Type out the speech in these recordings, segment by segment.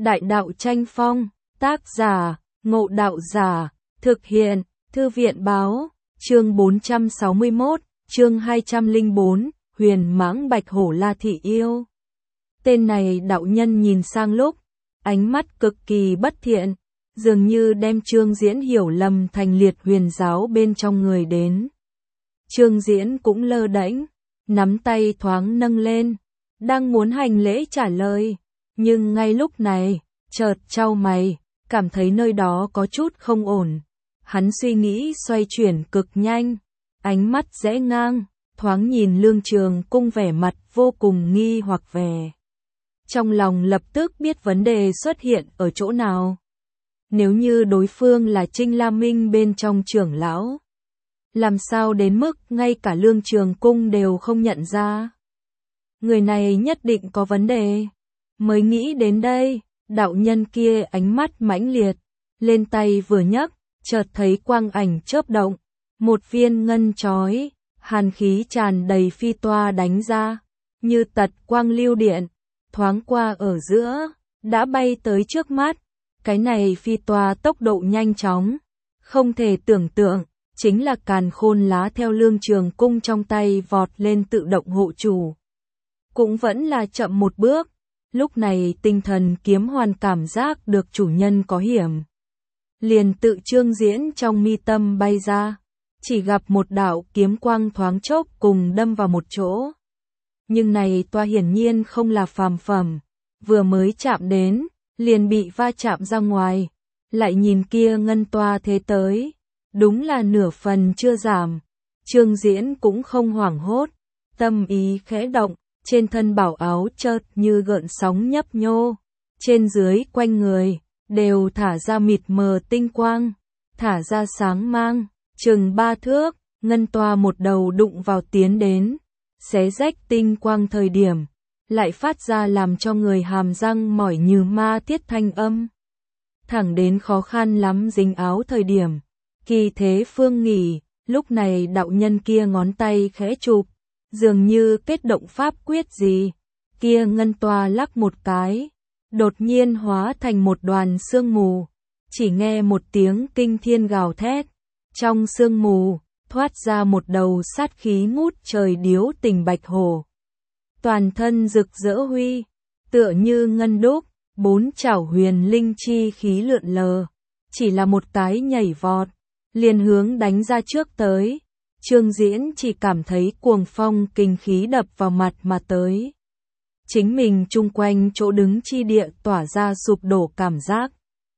Đại đạo tranh phong, tác giả, Ngộ Đạo Giả, thực hiện, Thư viện báo, chương 461, chương 204, Huyền Mãng Bạch Hổ La Thị Yêu. Tên này đạo nhân nhìn sang lúc, ánh mắt cực kỳ bất thiện, dường như đem Trương Diễn hiểu lầm thành Liệt Huyền giáo bên trong người đến. Trương Diễn cũng lơ đễnh, nắm tay thoáng nâng lên, đang muốn hành lễ trả lời, nhưng ngay lúc này, chợt chau mày, cảm thấy nơi đó có chút không ổn. Hắn suy nghĩ xoay chuyển cực nhanh, ánh mắt rẽ ngang, thoáng nhìn Lương Trường Cung vẻ mặt vô cùng nghi hoặc vẻ. Trong lòng lập tức biết vấn đề xuất hiện ở chỗ nào. Nếu như đối phương là Trinh La Minh bên trong trưởng lão, làm sao đến mức ngay cả Lương Trường Cung đều không nhận ra? Người này nhất định có vấn đề. Mới nghĩ đến đây, đạo nhân kia ánh mắt mãnh liệt, lên tay vừa nhấc, chợt thấy quang ảnh chớp động, một viên ngân chói, hàn khí tràn đầy phi toa đánh ra, như tật quang lưu điện, thoáng qua ở giữa, đã bay tới trước mắt. Cái này phi toa tốc độ nhanh chóng, không thể tưởng tượng, chính là Càn Khôn Lá theo Lương Trường Cung trong tay vọt lên tự động hộ chủ. Cũng vẫn là chậm một bước, lúc này tinh thần kiếm hoàn cảm giác được chủ nhân có hiểm. Liền tự Trương Diễn trong mi tâm bay ra, chỉ gặp một đạo kiếm quang thoáng chốc cùng đâm vào một chỗ. Nhưng này toa hiển nhiên không là phàm phẩm, vừa mới chạm đến, liền bị va chạm ra ngoài, lại nhìn kia ngân toa thế tới, đúng là nửa phần chưa giảm. Trương Diễn cũng không hoảng hốt, tâm ý khẽ động, trên thân bảo áo chợt như gợn sóng nhấp nhô, trên dưới quanh người đều thả ra mịt mờ tinh quang, thả ra sáng mang, chừng 3 thước, ngân toa một đầu đụng vào tiến đến, xé rách tinh quang thời điểm, lại phát ra làm cho người hàm răng mỏi như ma tiết thanh âm. Thẳng đến khó khăn lắm dính áo thời điểm, kỳ thế phương nghỉ, lúc này đạo nhân kia ngón tay khẽ chụp, dường như kết động pháp quyết gì, kia ngân toa lắc một cái, đột nhiên hóa thành một đoàn sương mù, chỉ nghe một tiếng kinh thiên gào thét, trong sương mù, thoát ra một đầu sát khí ngút trời điếu tình bạch hổ. Toàn thân rực rỡ huy, tựa như ngân đúc, 4 chảo huyền linh chi khí lượn lờ, chỉ là một cái nhảy vọt, liền hướng đánh ra trước tới. Trương Diễn chỉ cảm thấy cuồng phong kinh khí đập vào mặt mà tới. Chính mình chung quanh chỗ đứng chi địa tỏa ra sụp đổ cảm giác.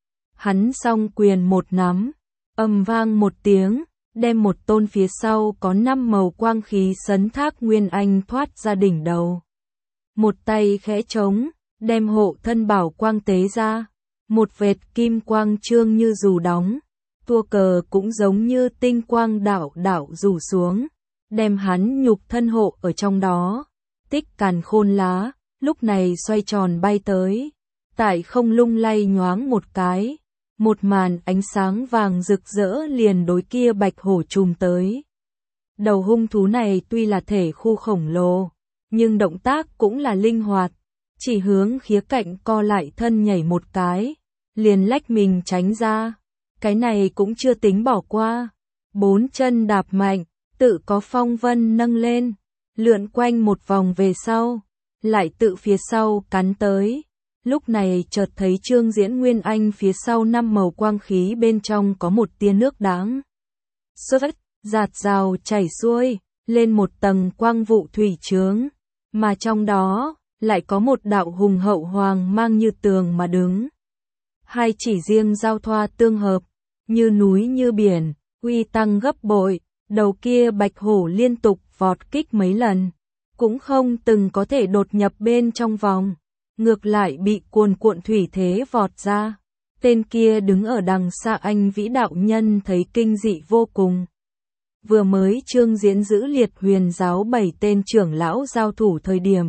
Hắn song quyền một nắm, ầm vang một tiếng, đem một tôn phía sau có 5 màu quang khí sấn thác nguyên anh thoát ra đỉnh đầu. Một tay khẽ trống, đem hộ thân bảo quang tế ra, một vệt kim quang trương như dù đóng, tua cờ cũng giống như tinh quang đảo đảo rủ xuống, đem hắn nhục thân hộ ở trong đó. Tích Càn Khôn Lá, lúc này xoay tròn bay tới, tại không lung lay nhoáng một cái, một màn ánh sáng vàng rực rỡ liền đối kia bạch hổ trùm tới. Đầu hung thú này tuy là thể khu khổng lồ, nhưng động tác cũng là linh hoạt, chỉ hướng khía cạnh co lại thân nhảy một cái, liền lách mình tránh ra. Cái này cũng chưa tính bỏ qua, 4 chân đạp mạnh, tự có phong vân nâng lên, lượn quanh một vòng về sau, lại tự phía sau cắn tới. Lúc này chợt thấy Trương Diễn Nguyên Anh phía sau 5 màu quang khí bên trong có một tia nước đáng xuất, giạt rào chảy xuôi, lên một tầng quang vụ thủy chướng, mà trong đó lại có một đạo hùng hậu hoàng mang như tường mà đứng. Hai chỉ riêng giao thoa tương hợp, như núi như biển, uy tăng gấp bội, đầu kia bạch hổ liên tục vọt kích mấy lần, cũng không từng có thể đột nhập bên trong vòng, ngược lại bị cuồn cuộn thủy thế vọt ra. Tên kia đứng ở đằng xa anh vĩ đạo nhân thấy kinh dị vô cùng. Vừa mới Trương Diễn giữ Liệt Huyền giáo 7 tên trưởng lão giao thủ thời điểm,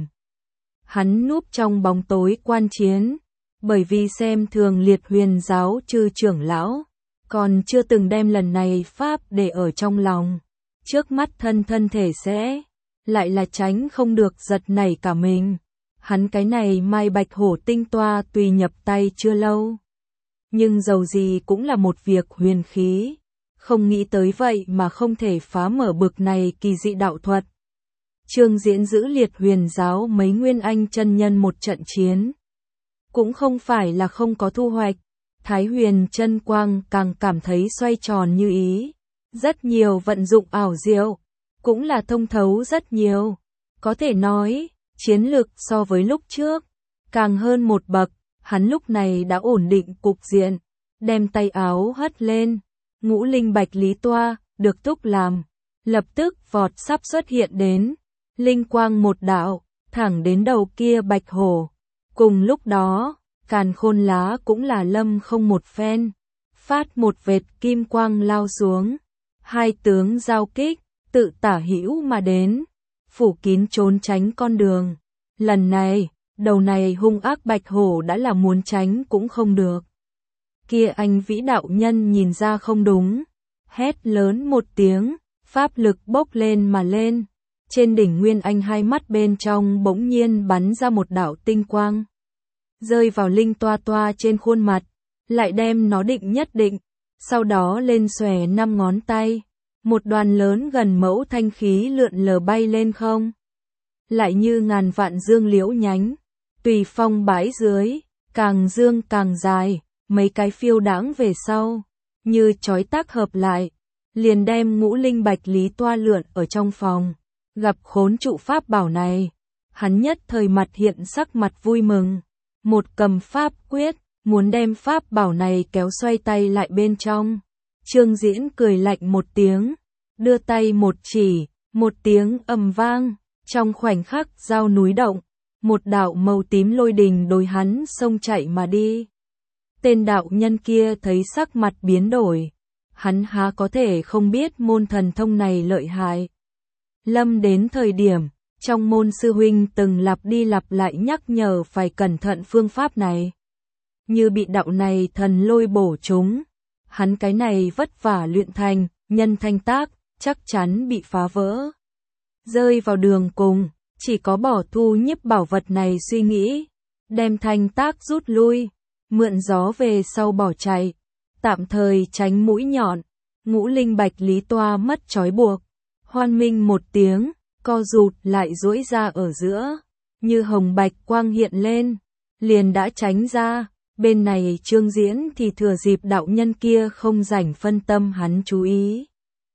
hắn núp trong bóng tối quan chiến, bởi vì xem thường Liệt Huyền giáo chư trưởng lão, còn chưa từng đem lần này pháp để ở trong lòng. Trước mắt thân thể sẽ lại là tránh không được giật nảy cả mình. Hắn cái này Mai Bạch Hổ tinh toa tùy nhập tay chưa lâu, nhưng dầu gì cũng là một việc huyền khí, không nghĩ tới vậy mà không thể phá mở bực này kỳ dị đạo thuật. Trương Diễn giữ liệt huyền giáo mấy nguyên anh chân nhân một trận chiến, cũng không phải là không có thu hoạch. Thái huyền chân quang càng cảm thấy xoay tròn như ý, rất nhiều vận dụng ảo diệu, cũng là thông thấu rất nhiều. Có thể nói, chiến lực so với lúc trước, càng hơn một bậc. Hắn lúc này đã ổn định cục diện, đem tay áo hất lên, ngũ linh bạch lý toa, được túc làm, lập tức vọt sắp xuất hiện đến, linh quang một đạo, thẳng đến đầu kia bạch hổ. Cùng lúc đó, càn khôn lá cũng là lâm không một phen, phát một vệt kim quang lao xuống, hai tướng giao kích, tự tả hữu mà đến, phủ kín trốn tránh con đường. Lần này, đầu này hung ác bạch hổ đã là muốn tránh cũng không được. Kia anh vĩ đạo nhân nhìn ra không đúng, hét lớn một tiếng, pháp lực bốc lên mà lên. Trên đỉnh Nguyên Anh hai mắt bên trong bỗng nhiên bắn ra một đạo tinh quang, rơi vào linh toa toa trên khuôn mặt, lại đem nó định nhất định, sau đó lên xòe 5 ngón tay, một đoàn lớn gần mẫu thanh khí lượn lờ bay lên không. Lại như ngàn vạn dương liễu nhánh, tùy phong bãi dưới, càng dương càng dài, mấy cái phiêu đãng về sau, như chói tác hợp lại, liền đem ngũ linh bạch lý toa lượn ở trong phòng. Gặp khốn trụ pháp bảo này, hắn nhất thời mặt hiện sắc mặt vui mừng, một cầm pháp quyết, muốn đem pháp bảo này kéo xoay tay lại bên trong. Trương Diễn cười lạnh một tiếng, đưa tay một chỉ, một tiếng ầm vang, trong khoảnh khắc giao núi động, một đạo màu tím lôi đình đối hắn xông chạy mà đi. Tên đạo nhân kia thấy sắc mặt biến đổi, hắn há có thể không biết môn thần thông này lợi hại. Lâm đến thời điểm, trong môn sư huynh từng lặp đi lặp lại nhắc nhở phải cẩn thận phương pháp này. Như bị đạo này thần lôi bổ trúng, hắn cái này vất vả luyện thành, nhân thanh tác, chắc chắn bị phá vỡ. Rơi vào đường cùng, chỉ có bỏ thu nhiếp bảo vật này suy nghĩ, đem thanh tác rút lui, mượn gió về sau bỏ chạy, tạm thời tránh mũi nhọn. Ngũ linh bạch lý toa mất trói buộc, hoan minh một tiếng, co rụt lại duỗi ra ở giữa, như hồng bạch quang hiện lên, liền đã tránh ra. Bên này Trương Diễn thì thừa dịp đạo nhân kia không rảnh phân tâm hắn chú ý,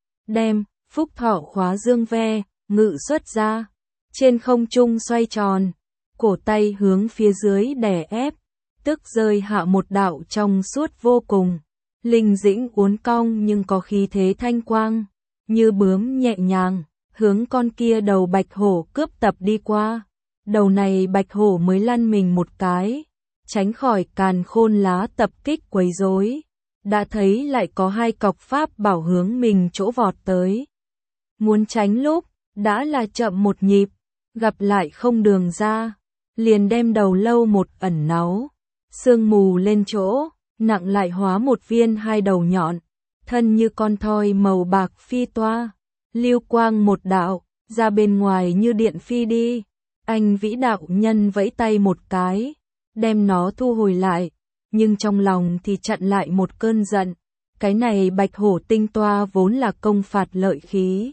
đem phúc thọ khóa dương ve, ngự xuất ra, trên không trung xoay tròn, cổ tay hướng phía dưới đè ép, tức rơi hạ một đạo trong suốt vô cùng, linh dĩnh uốn cong nhưng có khí thế thanh quang, như bướm nhẹ nhàng, hướng con kia đầu bạch hổ cướp tập đi qua. Đầu này bạch hổ mới lăn mình một cái, tránh khỏi càn khôn lá tập kích quấy rối, đã thấy lại có hai cọc pháp bảo hướng mình chỗ vọt tới. Muốn tránh lúc, đã là chậm một nhịp, gặp lại không đường ra, liền đem đầu lâu một ẩn náu, sương mù lên chỗ, nặng lại hóa một viên hai đầu nhọn, thân như con thoi màu bạc phi toa, lưu quang một đạo, ra bên ngoài như điện phi đi. Anh vĩ đạo nhân vẫy tay một cái, đem nó thu hồi lại, nhưng trong lòng thì chặn lại một cơn giận. Cái này bạch hổ tinh toa vốn là công phạt lợi khí,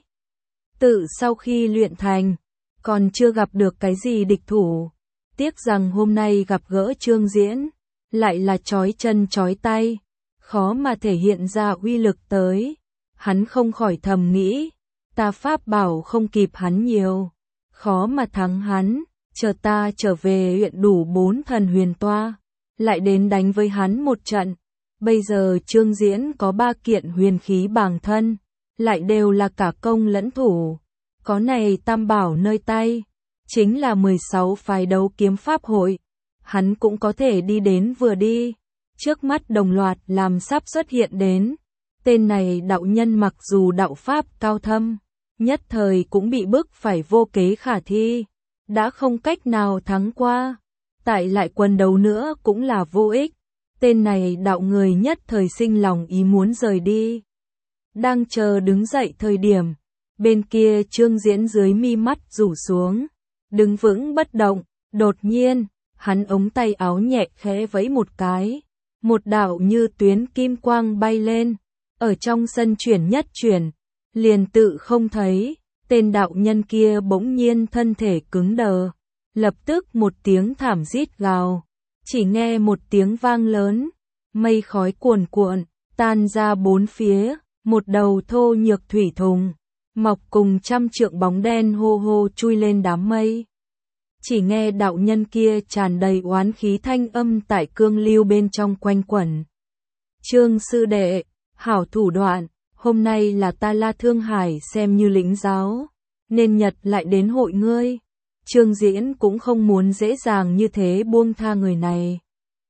tự sau khi luyện thành, còn chưa gặp được cái gì địch thủ. Tiếc rằng hôm nay gặp gỡ Trương Diễn, lại là chói chân chói tay, khó mà thể hiện ra uy lực tới. Hắn không khỏi thầm nghĩ, ta pháp bảo không kịp hắn nhiều, khó mà thắng hắn, chờ ta trở về luyện đủ 4 thần huyền toa, lại đến đánh với hắn một trận. Bây giờ Trương Diễn có 3 kiện huyền khí bàng thân, lại đều là cả công lẫn thủ, có này tam bảo nơi tay, chính là 16 phái đấu kiếm pháp hội, hắn cũng có thể đi đến vừa đi. Trước mắt đồng loạt làm sắp xuất hiện đến, tên này đạo nhân mặc dù đạo pháp cao thâm, nhất thời cũng bị bức phải vô kế khả thi, đã không cách nào thắng qua, tại lại quân đấu nữa cũng là vô ích. Tên này đạo người nhất thời sinh lòng ý muốn rời đi. Đang chờ đứng dậy thời điểm, bên kia Trương Diễn dưới mi mắt rủ xuống, đứng vững bất động, Đột nhiên, hắn ống tay áo nhẹ khẽ vẫy một cái, một đạo như tuyến kim quang bay lên, ở trong sân chuyển nhất chuyển, liền tự không thấy, tên đạo nhân kia bỗng nhiên thân thể cứng đờ, lập tức một tiếng thảm rít gào, chỉ nghe một tiếng vang lớn, mây khói cuồn cuộn, tan ra bốn phía, một đầu thô nhược thủy thùng, mọc cùng trăm trượng bóng đen hô hô chui lên đám mây. Chỉ nghe đạo nhân kia tràn đầy oán khí thanh âm tại cương lưu bên trong quanh quẩn. Trương sư đệ, hảo thủ đoạn, hôm nay là ta La Thương Hải xem như lĩnh giáo, nên nhật lại đến hội ngươi. Trương Diễn cũng không muốn dễ dàng như thế buông tha người này.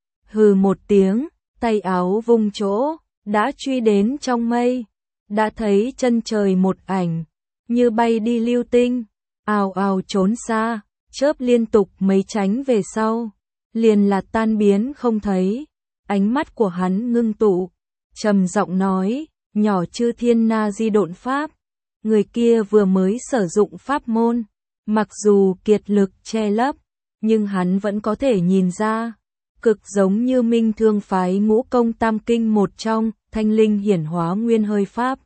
Hừ một tiếng, tay áo vung chỗ, đã truy đến trong mây, đã thấy chân trời một ảnh, như bay đi lưu tinh, ào ào trốn xa, chớp liên tục mấy tránh về sau, liền là tan biến không thấy. Ánh mắt của hắn ngưng tụ, trầm giọng nói, nhỏ chư thiên na di độn pháp, người kia vừa mới sử dụng pháp môn, mặc dù kiệt lực che lấp, nhưng hắn vẫn có thể nhìn ra, cực giống như Minh Thương phái ngũ công tam kinh một trong, thanh linh hiển hóa nguyên hơi pháp.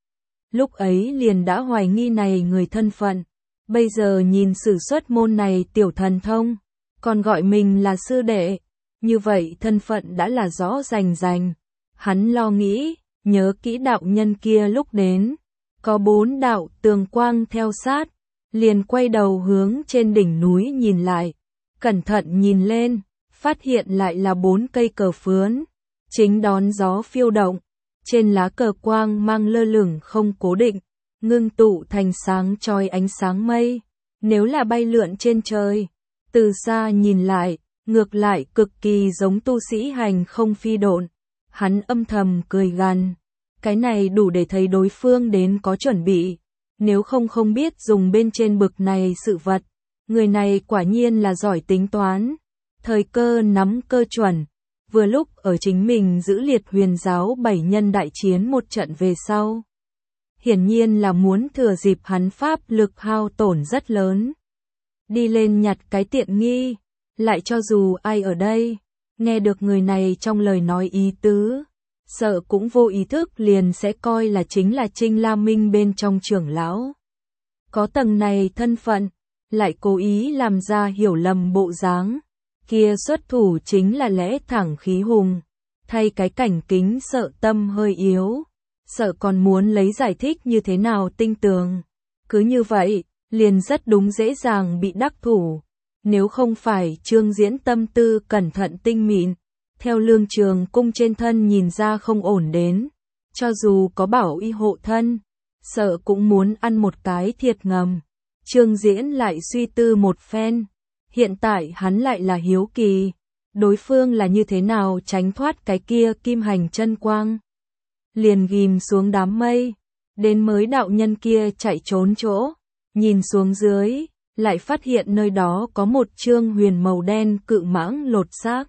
Lúc ấy liền đã hoài nghi này người thân phận, bây giờ nhìn sử xuất môn này tiểu thần thông, còn gọi mình là sư đệ, như vậy thân phận đã là rõ rành rành. Hắn lo nghĩ, nhớ kỹ đạo nhân kia lúc đến, có 4 đạo tường quang theo sát, liền quay đầu hướng trên đỉnh núi nhìn lại, cẩn thận nhìn lên, phát hiện lại là 4 cây cờ phướn, chính đón gió phiêu động, trên lá cờ quang mang lơ lửng không cố định, ngưng tụ thành sáng chói ánh sáng mây, nếu là bay lượn trên trời, từ xa nhìn lại, ngược lại cực kỳ giống tu sĩ hành không phi độn. Hắn âm thầm cười gằn, cái này đủ để thấy đối phương đến có chuẩn bị, nếu không biết dùng bên trên bực này sự vật, người này quả nhiên là giỏi tính toán, thời cơ nắm cơ chuẩn, vừa lúc ở chính mình giữ liệt huyền giáo 7 nhân đại chiến một trận về sau. Hiển nhiên là muốn thừa dịp hắn pháp lực hao tổn rất lớn, đi lên nhặt cái tiện nghi, lại cho dù ai ở đây, nghe được người này trong lời nói ý tứ, sợ cũng vô ý thức liền sẽ coi là chính là Trinh La Minh bên trong trưởng lão. Có tầng này thân phận, lại cố ý làm ra hiểu lầm bộ dáng, kia xuất thủ chính là lẽ thẳng khí hùng, thay cái cảnh kính sợ tâm hơi yếu, sợ còn muốn lấy giải thích như thế nào tinh tường. Cứ như vậy, liền rất đúng dễ dàng bị đắc thủ. Nếu không phải Trương Diễn tâm tư cẩn thận tinh mịn, theo Lương Trường Cung trên thân nhìn ra không ổn đến, cho dù có bảo y hộ thân, sợ cũng muốn ăn một cái thiệt ngầm. Trương Diễn lại suy tư một phen, hiện tại hắn lại là hiếu kỳ, đối phương là như thế nào tránh thoát cái kia kim hành chân quang. Liền ghim xuống đám mây, đến mới đạo nhân kia chạy trốn chỗ, nhìn xuống dưới, lại phát hiện nơi đó có một trương huyền màu đen cự mãng lột xác.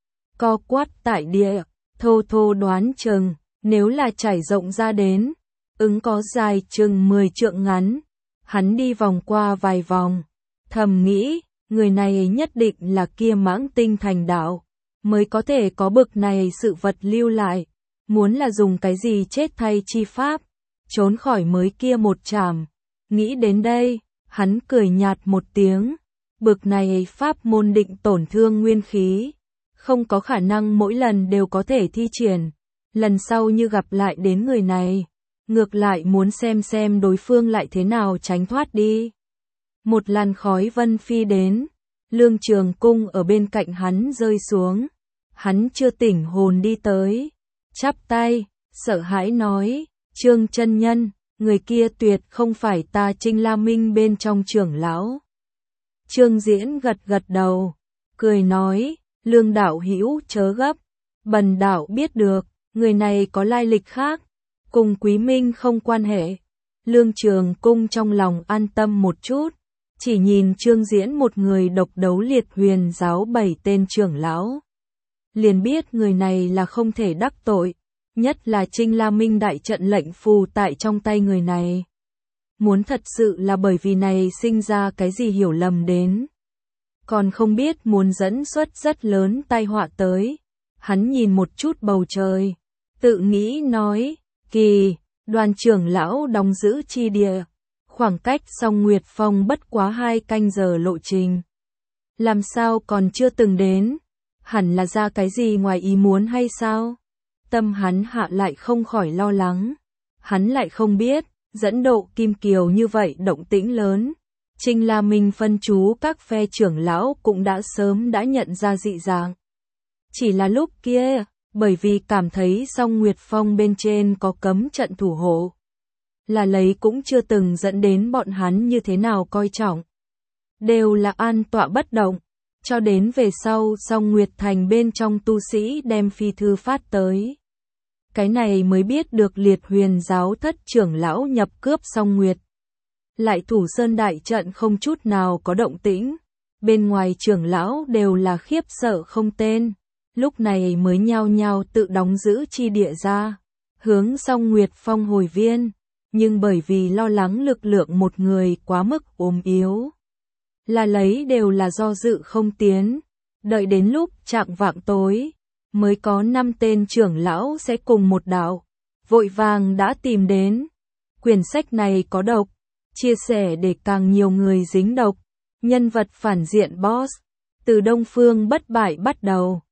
Co quát tại địa, thô thô đoán chừng, nếu là trải rộng ra đến, ứng có dài chừng 10 trượng ngắn. Hắn đi vòng qua vài vòng, thầm nghĩ, người này nhất định là kia mãng tinh thành đạo, mới có thể có bực này sự vật lưu lại, muốn là dùng cái gì chết thay chi pháp, trốn khỏi mới kia một trảm. Nghĩ đến đây, hắn cười nhạt một tiếng, bực này pháp môn định tổn thương nguyên khí, không có khả năng mỗi lần đều có thể thi triển, lần sau như gặp lại đến người này, ngược lại muốn xem đối phương lại thế nào tránh thoát đi. Một làn khói vân phi đến, Lương Trường Cung ở bên cạnh hắn rơi xuống, hắn chưa tỉnh hồn đi tới, chắp tay, sợ hãi nói, Trương chân nhân, người kia tuyệt không phải ta Trinh La Minh bên trong trưởng lão. Trương Diễn gật gật đầu, cười nói, Lương đạo hữu chớ gấp, bần đạo biết được, người này có lai lịch khác, cùng Quý Minh không quan hệ. Lương Trường Cung trong lòng an tâm một chút, chỉ nhìn Trương Diễn một người độc đấu liệt huyền giáo 7 tên trưởng lão, liền biết người này là không thể đắc tội, nhất là Trinh La Minh đại trận lệnh phù tại trong tay người này. Muốn thật sự là bởi vì này sinh ra cái gì hiểu lầm đến, còn không biết muốn dẫn xuất rất lớn tai họa tới. Hắn nhìn một chút bầu trời, tự nghĩ nói, kỳ, Đoàn trưởng lão đóng giữ chi địa, khoảng cách Song Nguyệt Phong bất quá 2 canh giờ lộ trình. Làm sao còn chưa từng đến, hẳn là ra cái gì ngoài ý muốn hay sao? Tâm hắn hạ lại không khỏi lo lắng, hắn lại không biết, dẫn độ Kim Kiều như vậy động tĩnh lớn. Trình La Minh phân chú các phe trưởng lão cũng đã sớm đã nhận ra dị dạng. Chỉ là lúc kia, bởi vì cảm thấy Song Nguyệt Phong bên trên có cấm trận thủ hộ, là lấy cũng chưa từng dẫn đến bọn hắn như thế nào coi trọng. Đều là an tọa bất động, cho đến về sau Song Nguyệt Thành bên trong tu sĩ đem phi thư phát tới. Cái này mới biết được Liệt Huyền giáo thất trưởng lão nhập cướp Song Nguyệt. Lại thủ sơn đại trận không chút nào có động tĩnh, bên ngoài trưởng lão đều là khiếp sợ không tên, lúc này mới nhao nhao tự đóng giữ chi địa ra, hướng Song Nguyệt Phong hồi viên, nhưng bởi vì lo lắng lực lượng một người quá mức ốm yếu, là lấy đều là do dự không tiến, đợi đến lúc chạng vạng tối, mới có 5 tên trưởng lão sẽ cùng một đạo, vội vàng đã tìm đến. Quyển sách này có độc, chia sẻ để càng nhiều người dính độc, nhân vật phản diện boss, từ Đông Phương bất bại bắt đầu.